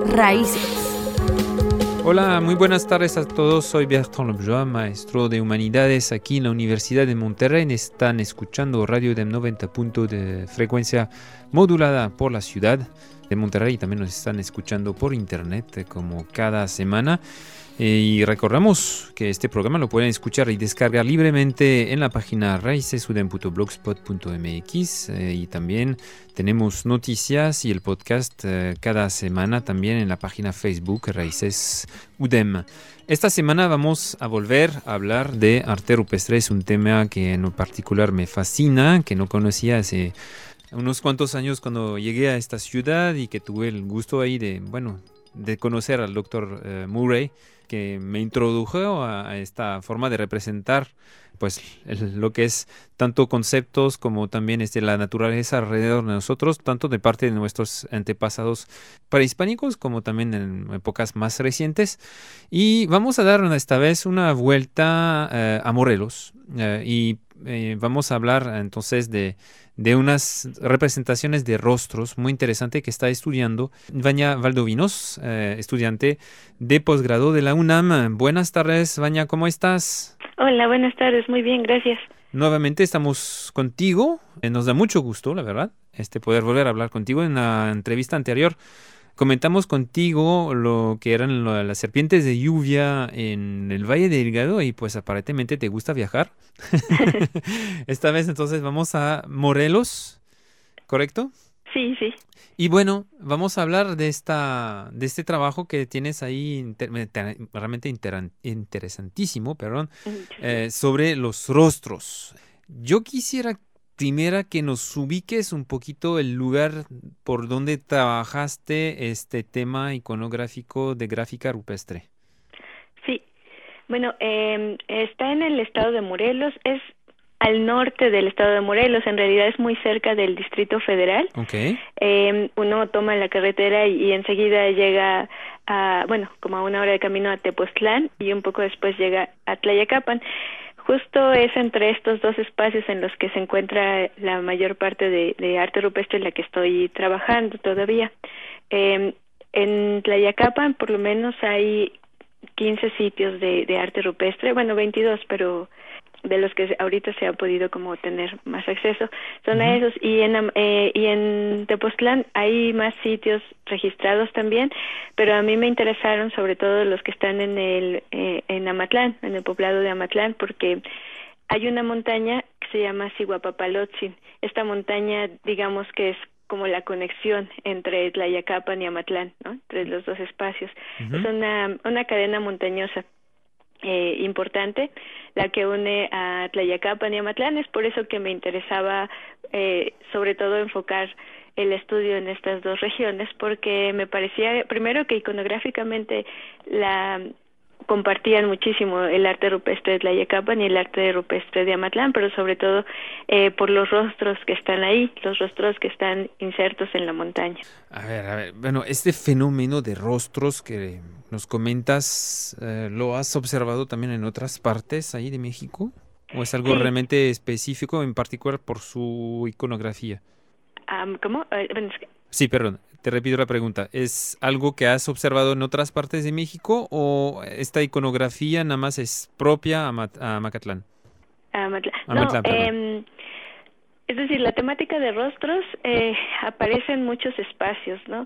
Raíces. Hola, muy buenas tardes a todos. Soy Bertrand Lobjoa, maestro de Humanidades aquí en la Universidad de Monterrey. Están escuchando Radio DEM 90 de frecuencia modulada por la ciudad de Monterrey y también nos están escuchando por internet como cada semana. Y recordamos que este programa lo pueden escuchar y descargar libremente en la página raicesudem.blogspot.mx y también tenemos noticias y el podcast cada semana también en la página Facebook Raíces UDEM. Esta semana vamos a volver a hablar de arte rupestre. Es un tema que en particular me fascina, que no conocía hace unos cuantos años cuando llegué a esta ciudad y que tuve el gusto ahí de conocer al doctor Murray, que me introdujo a esta forma de representar pues lo que es tanto conceptos como también la naturaleza alrededor de nosotros, tanto de parte de nuestros antepasados prehispánicos como también en épocas más recientes. Y vamos a dar esta vez una vuelta a Morelos y vamos a hablar entonces de unas representaciones de rostros muy interesante que está estudiando Vania Valdovinos, estudiante de posgrado de la UNAM. Buenas tardes, Vania, ¿cómo estás? Hola, buenas tardes, muy bien, gracias. Nuevamente estamos contigo, nos da mucho gusto, la verdad, poder volver a hablar contigo. En la entrevista anterior comentamos contigo lo que eran las serpientes de lluvia en el Valle de Delgado y pues aparentemente te gusta viajar. Esta vez entonces vamos a Morelos, ¿correcto? Sí, sí. Y bueno, vamos a hablar de este trabajo que tienes ahí realmente interesantísimo, sobre los rostros. Yo quisiera primera que nos ubiques un poquito el lugar por donde trabajaste este tema iconográfico de gráfica rupestre. Sí, bueno, está en el estado de Morelos, es al norte del estado de Morelos, en realidad es muy cerca del Distrito Federal. Okay. Uno toma la carretera y enseguida llega como a una hora de camino a Tepoztlán y un poco después llega a Tlayacapan. Justo es entre estos dos espacios en los que se encuentra la mayor parte de arte rupestre en la que estoy trabajando todavía. En Tlayacapan por lo menos hay 15 sitios de arte rupestre, 22, pero de los que ahorita se ha podido como tener más acceso son a esos, y en Tepoztlán hay más sitios registrados también, pero a mí me interesaron sobre todo los que están en Amatlán, en el poblado de Amatlán, porque hay una montaña que se llama Siguapapalotzin. Esta montaña, digamos que es como la conexión entre Tlayacapan y Amatlán, ¿no? Entre los dos espacios. Es una cadena montañosa importante, la que une a Tlayacapan y Amatlán. Es por eso que me interesaba sobre todo enfocar el estudio en estas dos regiones, porque me parecía primero que iconográficamente compartían muchísimo el arte rupestre de Tlayacapan y el arte rupestre de Amatlán, pero sobre todo por los rostros que están ahí, los rostros que están insertos en la montaña. A ver, bueno, este fenómeno de rostros que nos comentas, ¿lo has observado también en otras partes ahí de México? ¿O es algo realmente específico, en particular por su iconografía? ¿Cómo? Sí, perdón, te repito la pregunta. ¿Es algo que has observado en otras partes de México o esta iconografía nada más es propia a Macatlán? Amatlán, es decir, la temática de rostros aparece en muchos espacios, ¿no?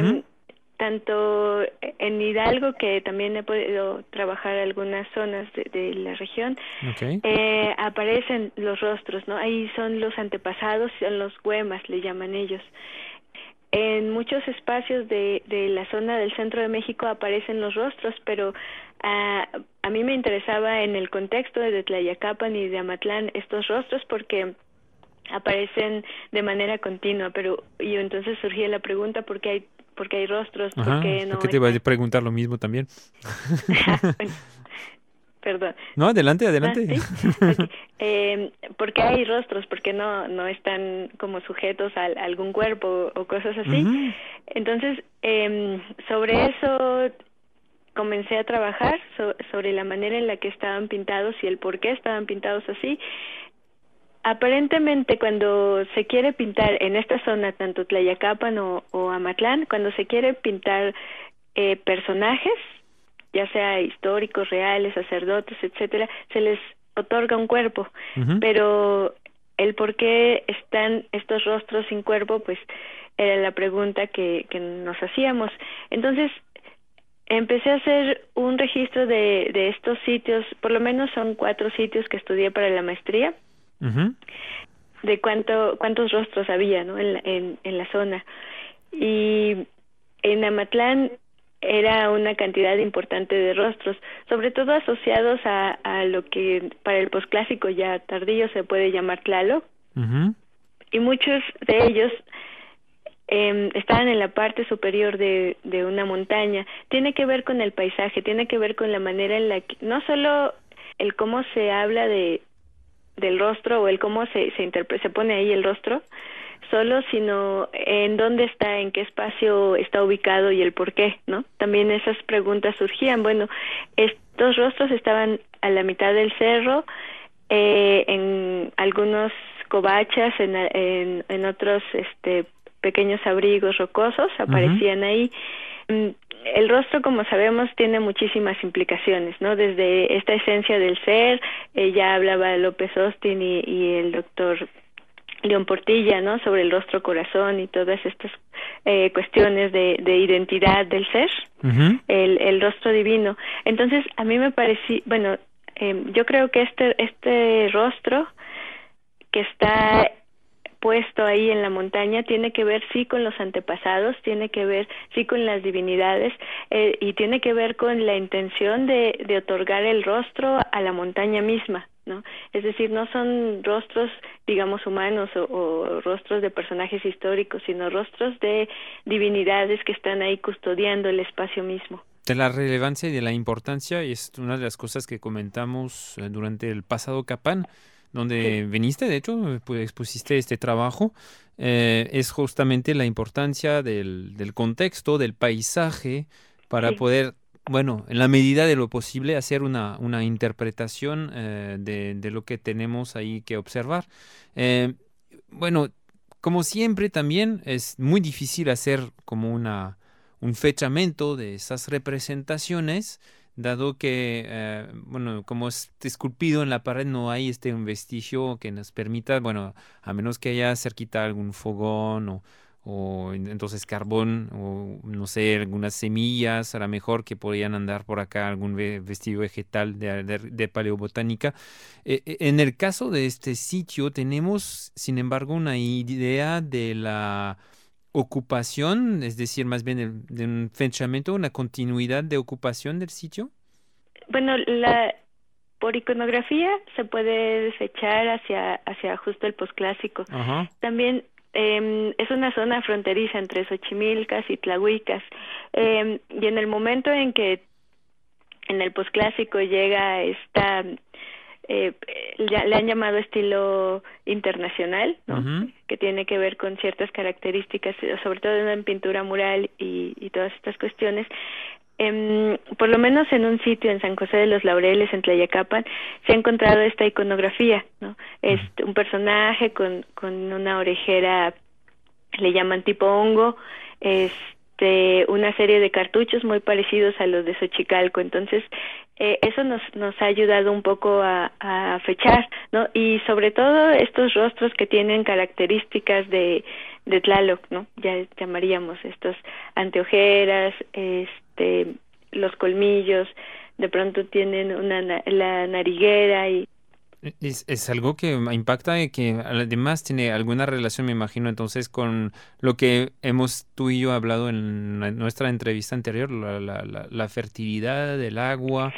Tanto en Hidalgo, que también he podido trabajar algunas zonas de la región, aparecen los rostros, ¿no? Ahí son los antepasados, son los huemas, le llaman ellos. En muchos espacios de la zona del centro de México aparecen los rostros, pero a mí me interesaba en el contexto de Tlayacapan y de Amatlán estos rostros porque aparecen de manera continua, y entonces surgía la pregunta ¿por qué hay rostros? ¿Por qué no? ¿Por qué te vas a preguntar lo mismo también? Bueno, perdón. No, adelante. ¿Sí? Okay. ¿Por qué hay rostros? ¿Por qué no están como sujetos a algún cuerpo o cosas así? Entonces, sobre eso comencé a trabajar, sobre la manera en la que estaban pintados y el por qué estaban pintados así. Aparentemente, cuando se quiere pintar en esta zona, tanto Tlayacapan o Amatlán, cuando se quiere pintar personajes, ya sea históricos, reales, sacerdotes, etcétera, se les otorga un cuerpo, pero el por qué están estos rostros sin cuerpo, pues era la pregunta que nos hacíamos. Entonces empecé a hacer un registro de estos sitios, por lo menos son 4 sitios que estudié para la maestría, de cuántos rostros había, ¿no? en la zona. Y en Amatlán era una cantidad importante de rostros, sobre todo asociados a lo que para el posclásico ya tardío se puede llamar Tlaloc, y muchos de ellos estaban en la parte superior de una montaña. Tiene que ver con el paisaje, tiene que ver con la manera en la que, no solo el cómo se habla del rostro o el cómo se pone ahí el rostro, solo, sino en dónde está, en qué espacio está ubicado y el por qué, ¿no? También esas preguntas surgían. Bueno, estos rostros estaban a la mitad del cerro, en algunos covachas, en otros pequeños abrigos rocosos aparecían ahí. El rostro, como sabemos, tiene muchísimas implicaciones, ¿no? Desde esta esencia del ser, ya hablaba López Austin y el doctor León Portilla, ¿no? Sobre el rostro corazón y todas estas cuestiones de identidad del ser, el rostro divino. Entonces, a mí me pareció, bueno, yo creo que este rostro que está puesto ahí en la montaña tiene que ver sí con los antepasados, tiene que ver sí con las divinidades, y tiene que ver con la intención de otorgar el rostro a la montaña misma, ¿no? Es decir, no son rostros, digamos, humanos o rostros de personajes históricos, sino rostros de divinidades que están ahí custodiando el espacio mismo. De la relevancia y de la importancia es una de las cosas que comentamos durante el pasado Capán, donde viniste, de hecho, pues expusiste este trabajo, es justamente la importancia del contexto, del paisaje, para poder, bueno, en la medida de lo posible, hacer una interpretación de lo que tenemos ahí que observar. Bueno, como siempre también es muy difícil hacer como un fechamento de esas representaciones, dado que, bueno, como es esculpido en la pared, no hay un vestigio que nos permita, bueno, a menos que haya cerquita algún fogón o entonces carbón o, no sé, algunas semillas, a lo mejor que podrían andar por acá, algún vestigio vegetal de paleobotánica. En el caso de este sitio, tenemos, sin embargo, una idea de la ocupación, es decir, más bien de un fechamiento, una continuidad de ocupación del sitio. Bueno, por iconografía se puede fechar hacia justo el posclásico. También es una zona fronteriza entre Xochimilcas y Tlahuicas, y en el momento en que en el posclásico llega esta le han llamado estilo internacional, ¿no? Que tiene que ver con ciertas características, sobre todo en pintura mural y todas estas cuestiones. Por lo menos en un sitio en San José de los Laureles, en Tlayacapan, se ha encontrado esta iconografía, ¿no? Es un personaje con una orejera, le llaman tipo hongo, una serie de cartuchos muy parecidos a los de Xochicalco. Entonces, eso nos ha ayudado un poco a fechar, ¿no? Y sobre todo estos rostros que tienen características de Tlaloc, ¿no? Ya llamaríamos estos anteojeras, los colmillos, de pronto tienen la nariguera y es algo que impacta y que además tiene alguna relación, me imagino, entonces con lo que hemos tú y yo hablado en nuestra entrevista anterior, la fertilidad del agua.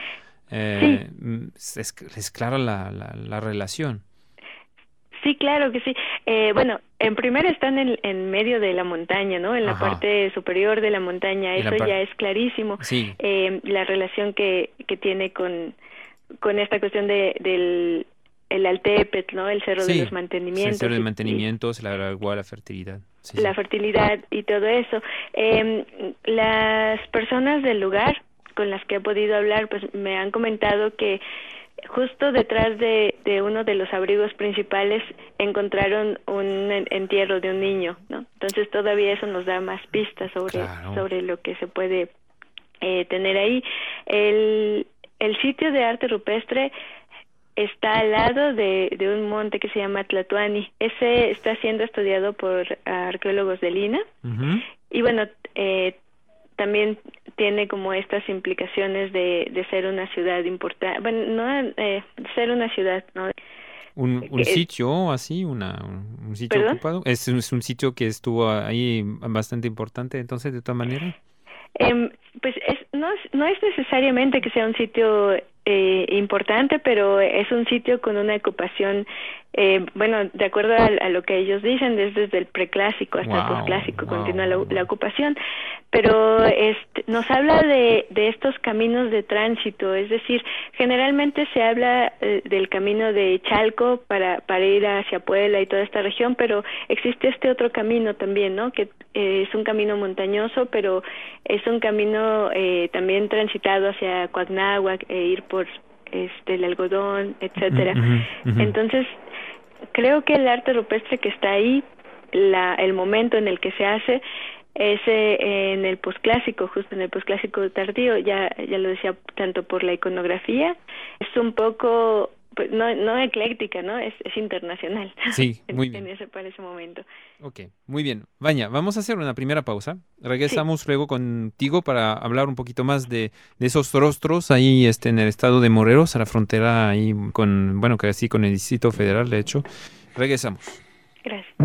Es clara la relación. Sí, claro que sí. Bueno, en primera están en medio de la montaña, ¿no? En la parte superior de la montaña. Eso ya es clarísimo. Sí. La relación que tiene con esta cuestión del Altépetl, ¿no? El cerro de los mantenimientos. El cerro de mantenimientos, la agua, la fertilidad. La fertilidad y todo eso. Las personas del lugar con las que he podido hablar, pues me han comentado que justo detrás de uno de los abrigos principales encontraron un entierro de un niño, ¿no? Entonces todavía eso nos da más pistas sobre lo que se puede tener ahí. El sitio de arte rupestre está al lado de un monte que se llama Tlatoani. Ese está siendo estudiado por arqueólogos de Lina. Ujú. Y bueno, también tiene como estas implicaciones de ser una ciudad importante, bueno, no ser una ciudad, ¿no? Un sitio así, un sitio ¿Perdón? ocupado. Es un sitio que estuvo ahí bastante importante, entonces, de todas maneras. Pues no es necesariamente que sea un sitio importante, pero es un sitio con una ocupación, bueno, de acuerdo a lo que ellos dicen, desde el preclásico hasta el posclásico continúa la ocupación, pero nos habla de estos caminos de tránsito, es decir, generalmente se habla del camino de Chalco para ir hacia Puebla y toda esta región, pero existe este otro camino también, ¿no? Que es un camino montañoso, pero es un camino también transitado hacia Coagnáhuac, ir por el algodón, etcétera. Entonces, creo que el arte rupestre que está ahí, el momento en el que se hace, es en el posclásico, justo en el posclásico tardío, ya lo decía, tanto por la iconografía, es un poco, pues, no ecléctica, ¿no? Es internacional. Sí, muy bien. Para ese momento. Ok, muy bien. Vanya, vamos a hacer una primera pausa. Regresamos luego contigo para hablar un poquito más de esos rostros ahí en el estado de Morelos, a la frontera ahí con, bueno, que así con el Distrito Federal, de hecho. Regresamos. Gracias.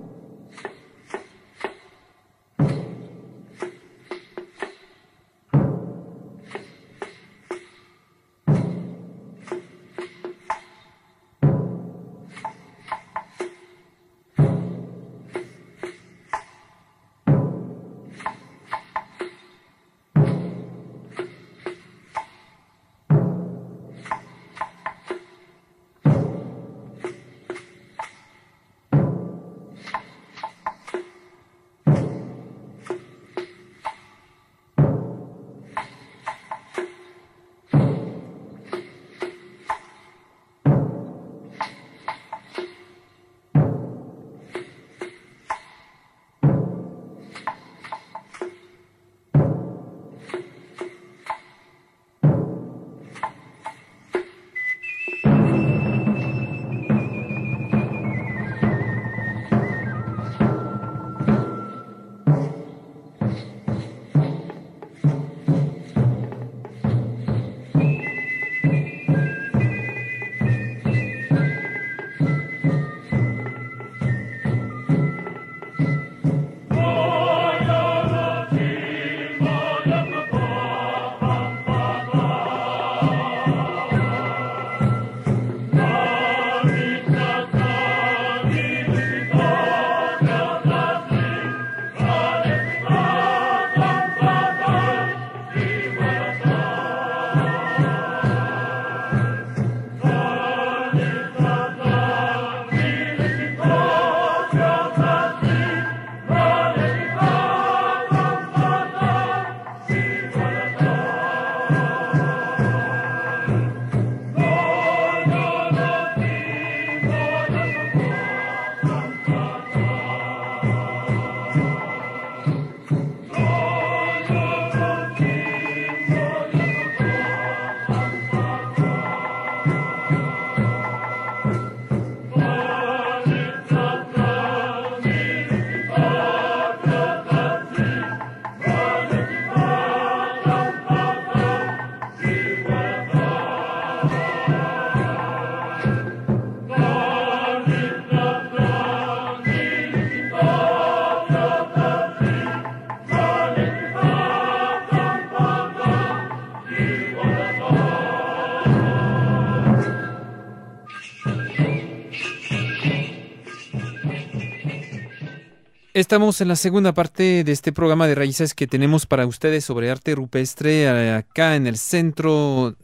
Estamos en la segunda parte de este programa de Raíces que tenemos para ustedes sobre arte rupestre acá en el centro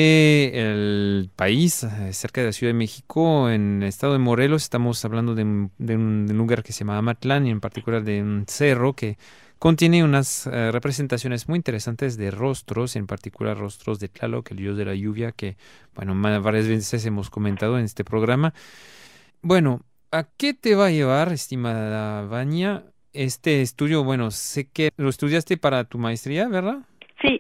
del país, cerca de la Ciudad de México, en el estado de Morelos. Estamos hablando de un lugar que se llama Amatlán y en particular de un cerro que contiene unas representaciones muy interesantes de rostros, en particular rostros de Tlaloc, el dios de la lluvia, que, bueno, varias veces hemos comentado en este programa. Bueno, ¿a qué te va a llevar, estimada Vania, este estudio? Bueno, sé que lo estudiaste para tu maestría, ¿verdad? Sí,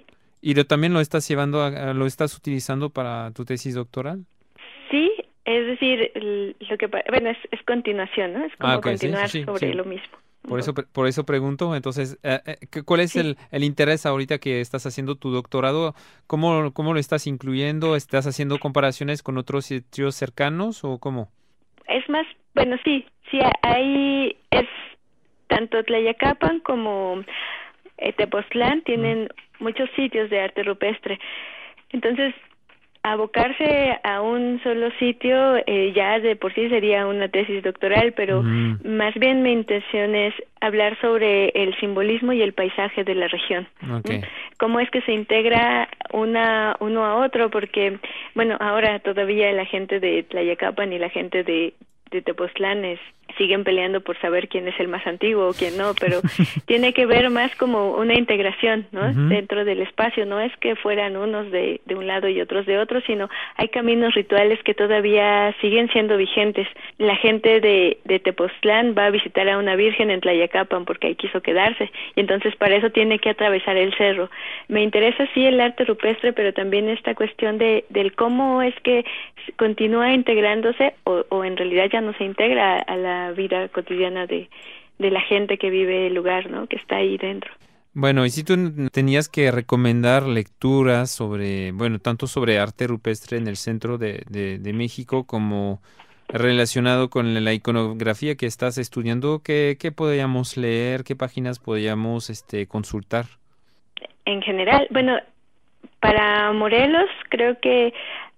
¿Y también lo estás lo estás utilizando para tu tesis doctoral? Sí, es decir, bueno, es continuación, ¿no? Es como Ok, sí, continuar sí, sobre sí. lo mismo. Por eso pregunto, entonces, ¿cuál es Sí, el interés ahorita que estás haciendo tu doctorado? ¿Cómo lo estás incluyendo? ¿Estás haciendo comparaciones con otros sitios cercanos o cómo? es más, bueno, sí, ahí es tanto Tlayacapan como Tepoztlán Mm, tienen muchos sitios de arte rupestre. Entonces, abocarse a un solo sitio ya de por sí sería una tesis doctoral, pero mm, más bien mi intención es hablar sobre el simbolismo y el paisaje de la región. ok. ¿M? Cómo es que se integra uno a otro, porque, bueno, ahora todavía la gente de Tlayacapan y la gente de Tepoztlán siguen peleando por saber quién es el más antiguo o quién no, pero tiene que ver más como una integración, ¿no? Ujú, Dentro del espacio, no es que fueran unos de un lado y otros de otro, sino hay caminos rituales que todavía siguen siendo vigentes. La gente de Tepoztlán va a visitar a una virgen en Tlayacapan porque ahí quiso quedarse, y entonces para eso tiene que atravesar el cerro. Me interesa sí el arte rupestre, pero también esta cuestión del cómo es que continúa integrándose o en realidad ya no se integra a la vida cotidiana de la gente que vive el lugar, ¿no? Que está ahí dentro. bueno, y si tú tenías que recomendar lecturas sobre, bueno, tanto sobre arte rupestre en el centro de México como relacionado con la iconografía que estás estudiando, ¿qué podríamos leer? ¿Qué páginas podríamos consultar? En general, bueno, para Morelos creo que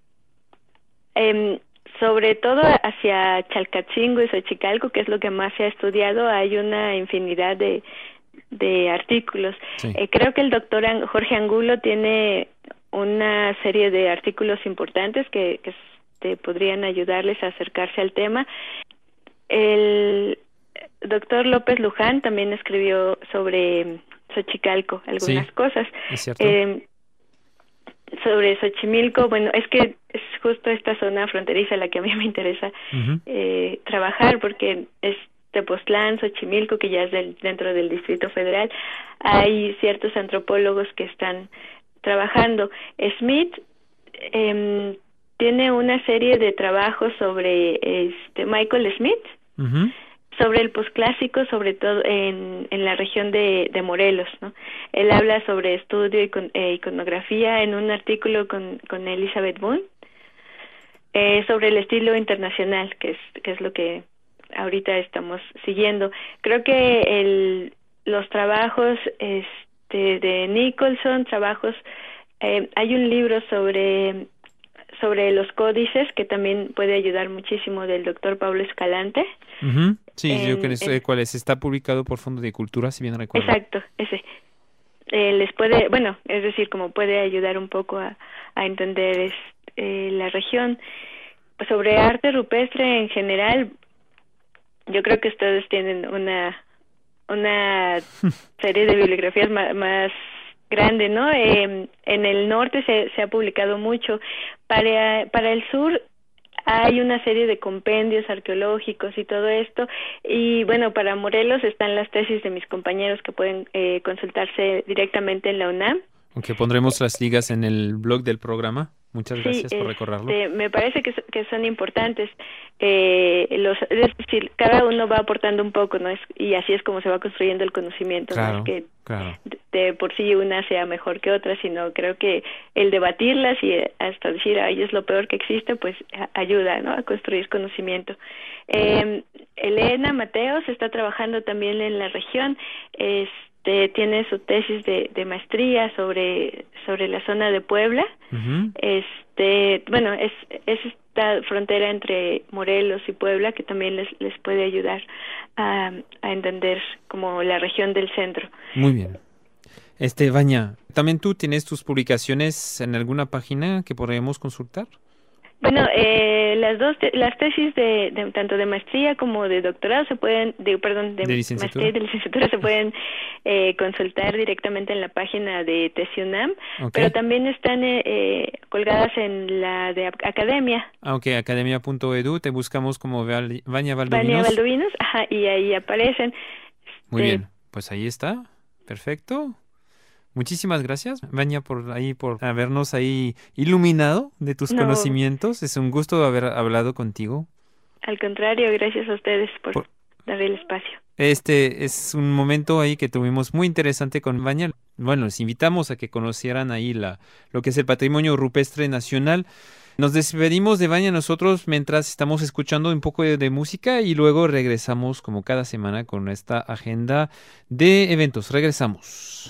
eh, sobre todo hacia Chalcatzingo y Xochicalco, que es lo que más se ha estudiado, hay una infinidad de artículos. Sí. Creo que el doctor Jorge Angulo tiene una serie de artículos importantes que podrían ayudarles a acercarse al tema. El doctor López Luján también escribió sobre Xochicalco algunas Sí, cosas. es cierto. Eh, Sobre Xochimilco, bueno, es que es justo esta zona fronteriza la que a mí me interesa Ujú, trabajar, porque es Tepoztlán, Xochimilco, que ya es dentro del Distrito Federal. Hay ciertos antropólogos que están trabajando. Smith eh, tiene una serie de trabajos sobre Michael Smith, ujú. sobre el posclásico, sobre todo en la región de Morelos, ¿no? Él habla sobre estudio y iconografía en un artículo con Elizabeth Boone, sobre el estilo internacional, que es lo que ahorita estamos siguiendo. Creo que los trabajos de Nicholson, hay un libro sobre los códices que también puede ayudar muchísimo, del doctor Pablo Escalante. Ujú. Sí, yo que En sé cuál es. Está publicado por Fondo de Cultura, si bien recuerdo. Exacto, ese. Les puede, bueno, es decir, como puede ayudar un poco a entender la región. Sobre arte rupestre en general, yo creo que ustedes tienen una serie de bibliografías más grande, ¿no? En el norte se ha publicado mucho. Para el sur hay una serie de compendios arqueológicos y todo esto, y bueno, para Morelos están las tesis de mis compañeros que pueden consultarse directamente en la UNAM. Aunque pondremos las ligas en el blog del programa. Muchas Sí, gracias por recordarlo. me parece que son importantes. Es decir, cada uno va aportando un poco, ¿no? Y así es como se va construyendo el conocimiento. No es Claro, que claro. de por sí una sea mejor que otra, sino creo que el debatirlas y hasta decir, ay, es lo peor que existe, pues ayuda, ¿no? A construir conocimiento. Elena Mateos está trabajando también en la región. Tiene su tesis de maestría sobre la zona de Puebla. Ujú. Bueno, es esta frontera entre Morelos y Puebla que también les puede ayudar a entender como la región del centro. Muy bien. Vania, ¿también tú tienes tus publicaciones en alguna página que podríamos consultar? Bueno, las tesis de tanto de maestría como de doctorado ¿De de maestría y licenciatura? de licenciatura se pueden consultar directamente en la página de TESIUNAM, Ok. pero también están colgadas en la de academia. Ah, ok, academia.edu, te buscamos como Vania Vania Valdovinos. Valdovinos, ajá, y ahí aparecen. Muy bien, pues ahí está. Perfecto. Muchísimas gracias, Vania, por habernos ahí iluminado de tus No, conocimientos. Es un gusto haber hablado contigo. al contrario, gracias a ustedes por Por- dar el espacio. Este es un momento ahí que tuvimos muy interesante con Vania. Bueno, les invitamos a que conocieran ahí lo que es el patrimonio rupestre nacional. Nos despedimos de Vania nosotros mientras estamos escuchando un poco de música y luego regresamos como cada semana con esta agenda de eventos. Regresamos.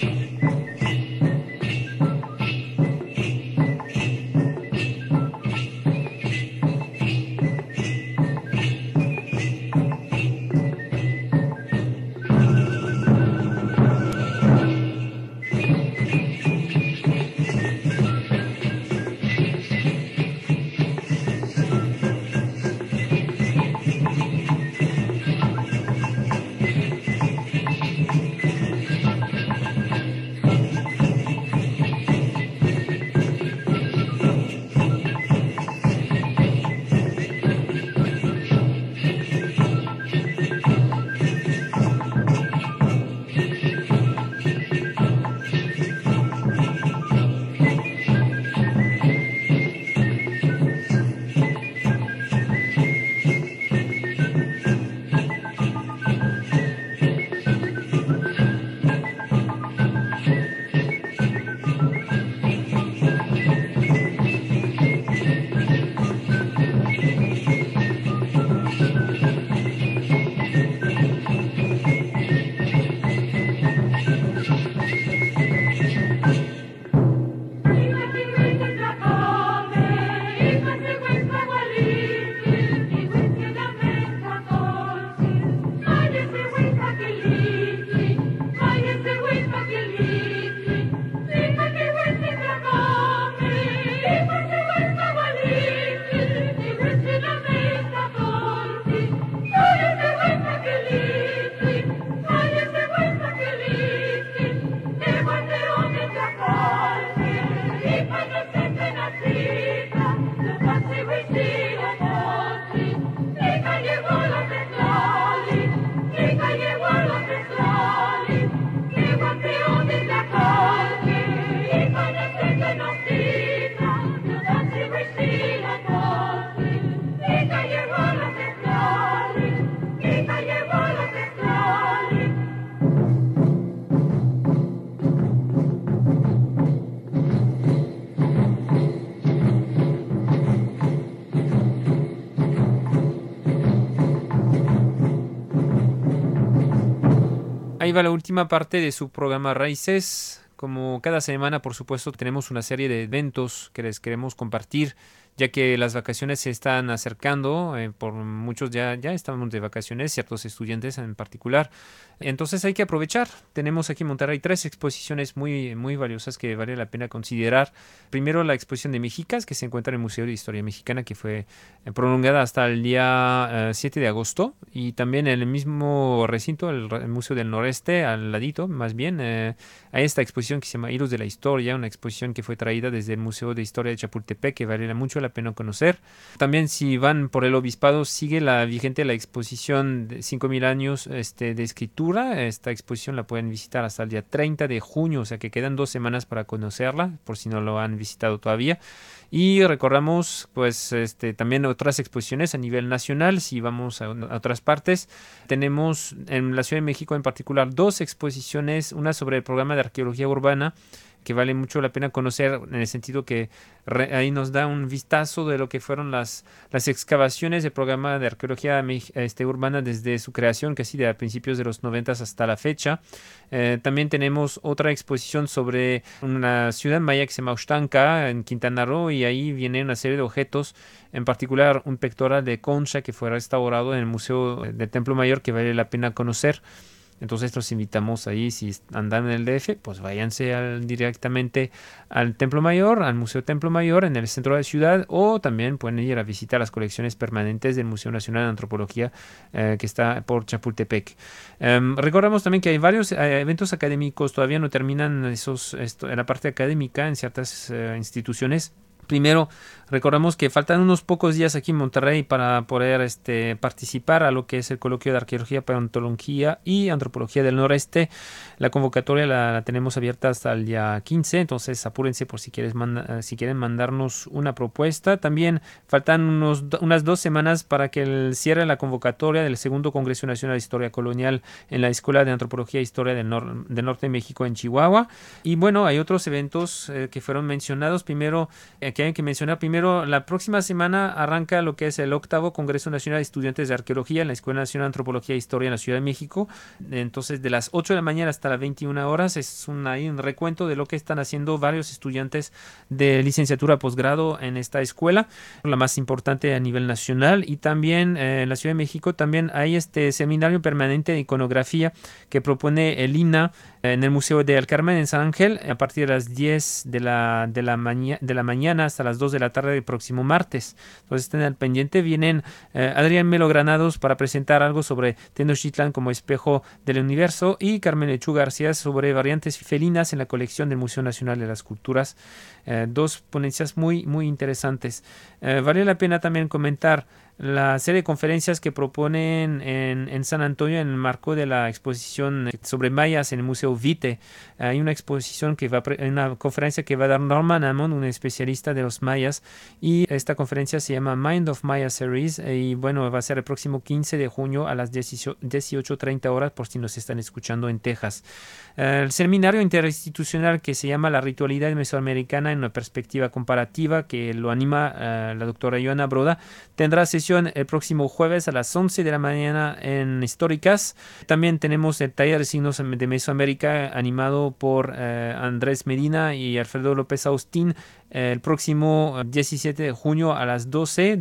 Ahí va la última parte de su programa Raíces. Como cada semana, por supuesto, tenemos una serie de eventos que les queremos compartir, ya que las vacaciones se están acercando, por muchos ya estamos de vacaciones, ciertos estudiantes en particular. Entonces hay que aprovechar. Tenemos aquí en Monterrey 3 exposiciones muy, muy valiosas que vale la pena considerar. Primero, la exposición de Mexicas, que se encuentra en el Museo de Historia Mexicana, que fue prolongada hasta el día 7 de agosto. Y también en el mismo recinto, el Museo del Noreste, al ladito, más bien, hay esta exposición que se llama Hilos de la Historia, una exposición que fue traída desde el Museo de Historia de Chapultepec, que vale mucho la pena conocer. También, si van por el obispado, sigue vigente la exposición de 5.000 años de escritura. Esta exposición la pueden visitar hasta el día 30 de junio, o sea que quedan 2 semanas para conocerla, por si no lo han visitado todavía. Y recordamos pues también otras exposiciones a nivel nacional. Si vamos a otras partes, tenemos en la Ciudad de México en particular 2 exposiciones, una sobre el programa de arqueología urbana, que vale mucho la pena conocer en el sentido que ahí nos da un vistazo de lo que fueron las excavaciones del programa de arqueología urbana desde su creación, casi de a principios de los 90 hasta la fecha. También tenemos otra exposición sobre una ciudad maya que se llama Oxtanca, en Quintana Roo, y ahí viene una serie de objetos, en particular un pectoral de concha que fue restaurado en el Museo del Templo Mayor, que vale la pena conocer. Entonces los invitamos ahí, si andan en el DF, pues váyanse directamente al Templo Mayor, al Museo Templo Mayor en el centro de la ciudad, o también pueden ir a visitar las colecciones permanentes del Museo Nacional de Antropología, que está por Chapultepec. Recordamos también que hay varios eventos académicos, todavía no terminan en la parte académica en ciertas instituciones. Primero, recordamos que faltan unos pocos días aquí en Monterrey para poder participar a lo que es el coloquio de arqueología, paleontología y antropología del noreste. La convocatoria la tenemos abierta hasta el día 15, entonces apúrense por si quieren mandarnos una propuesta. También faltan unas 2 semanas para que cierre la convocatoria del segundo Congreso Nacional de Historia Colonial en la Escuela de Antropología e Historia del Norte de México en Chihuahua. Y bueno, hay otros eventos que fueron mencionados. Primero, que hay que mencionar la próxima semana arranca lo que es el 8º Congreso Nacional de Estudiantes de Arqueología en la Escuela Nacional de Antropología e Historia en la Ciudad de México. Entonces, de las 8 de la mañana hasta las 21 horas es un recuento de lo que están haciendo varios estudiantes de licenciatura posgrado en esta escuela, la más importante a nivel nacional. Y también en la Ciudad de México también hay este seminario permanente de iconografía que propone el INA en el Museo de El Carmen en San Ángel a partir de las 10 de la mañana hasta las 2 de la tarde del próximo martes. Entonces estén al pendiente. Vienen Adrián Melo Granados para presentar algo sobre Tenochtitlan como espejo del universo y Carmen Lechuga García sobre variantes felinas en la colección del Museo Nacional de las Culturas. 2 ponencias muy, muy interesantes. Vale la pena también comentar la serie de conferencias que proponen en San Antonio en el marco de la exposición sobre mayas en el Museo Vite. Hay una una conferencia que va a dar Norman Amon, un especialista de los mayas, y esta conferencia se llama Mind of Maya Series y bueno, va a ser el próximo 15 de junio a las 18:30 horas por si nos están escuchando en Texas. El seminario interinstitucional que se llama La Ritualidad Mesoamericana en una perspectiva comparativa, que lo anima la doctora Joana Broda, tendrá sesión el próximo jueves a las 11 de la mañana en Históricas. También tenemos el taller de signos de Mesoamérica animado por Andrés Medina y Alfredo López Austín el próximo 17 de junio a las 12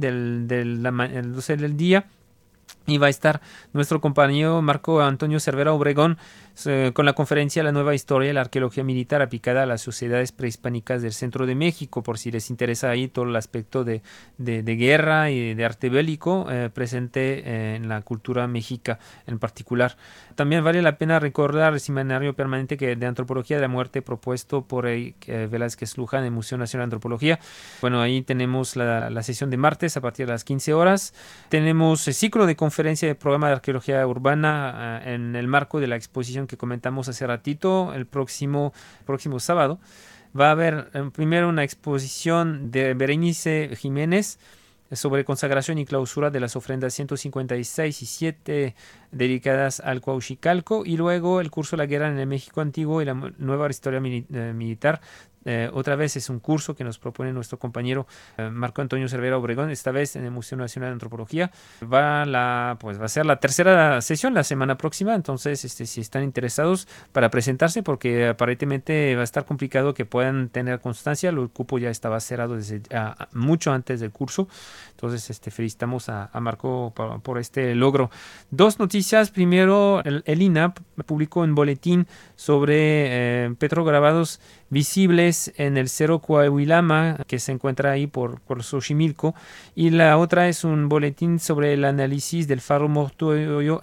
del día. Y va a estar nuestro compañero Marco Antonio Cervera Obregón con la conferencia La nueva historia de la arqueología militar aplicada a las sociedades prehispánicas del centro de México, por si les interesa ahí todo el aspecto de guerra y de arte bélico presente en la cultura mexica en particular. También vale la pena recordar el seminario permanente de antropología de la muerte propuesto por Velázquez Luján en el Museo Nacional de Antropología. Bueno, ahí tenemos la sesión de martes a partir de las 15 horas. Tenemos el ciclo de conferencia de programa de arqueología urbana en el marco de la exposición que comentamos hace ratito. El próximo sábado va a haber primero una exposición de Berenice Jiménez sobre consagración y clausura de las ofrendas 156 y 7 dedicadas al Cuauhxicalco, y luego el curso La guerra en el México antiguo y la nueva historia militar. Otra vez es un curso que nos propone nuestro compañero Marco Antonio Cervera Obregón, esta vez en el Museo Nacional de Antropología. Va a ser la tercera sesión la semana próxima, entonces si están interesados para presentarse, porque aparentemente va a estar complicado que puedan tener constancia, el cupo ya estaba cerrado desde mucho antes del curso. Entonces felicitamos a Marco por este logro. 2 noticias. Primero, el INAP publicó un boletín sobre petrograbados visibles en el Cerro Coahuilama, que se encuentra ahí por Xochimilco, y la otra es un boletín sobre el análisis del faro mortuorio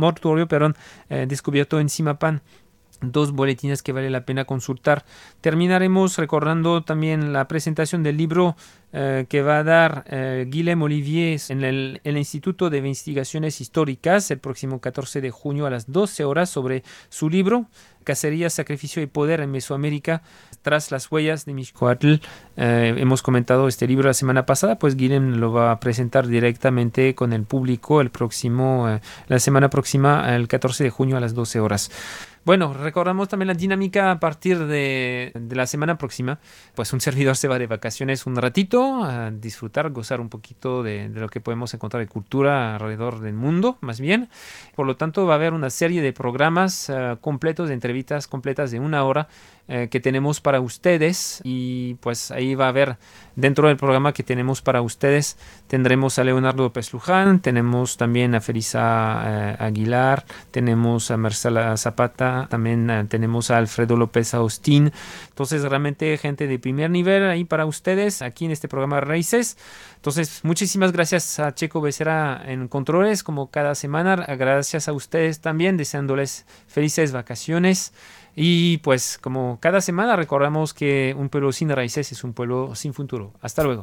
descubierto en Zimapán. 2 boletines que vale la pena consultar. Terminaremos recordando también la presentación del libro que va a dar Guillaume Olivier en el Instituto de Investigaciones Históricas el próximo 14 de junio a las 12 horas sobre su libro Cacería, Sacrificio y Poder en Mesoamérica tras las huellas de Mixcoatl. Hemos comentado este libro la semana pasada, pues Guillaume lo va a presentar directamente con el público la semana próxima, el 14 de junio a las 12 horas. Bueno, recordamos también la dinámica a partir de la semana próxima. Pues un servidor se va de vacaciones un ratito a disfrutar, gozar un poquito de lo que podemos encontrar de cultura alrededor del mundo, más bien. Por lo tanto, va a haber una serie de programas completos, de entrevistas completas de 1 hora que tenemos para ustedes, y pues ahí va a haber, dentro del programa que tenemos para ustedes, tendremos a Leonardo López Luján, tenemos también a Felisa Aguilar, tenemos a Marcela Zapata, también tenemos a Alfredo López Austín. Entonces realmente gente de primer nivel ahí para ustedes aquí en este programa Raíces. Entonces, muchísimas gracias a Checo Becerra en Controles, como cada semana. Gracias a ustedes también, deseándoles felices vacaciones. Y pues, como cada semana, recordamos que un pueblo sin raíces es un pueblo sin futuro. Hasta luego.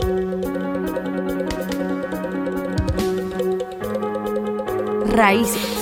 Raíces.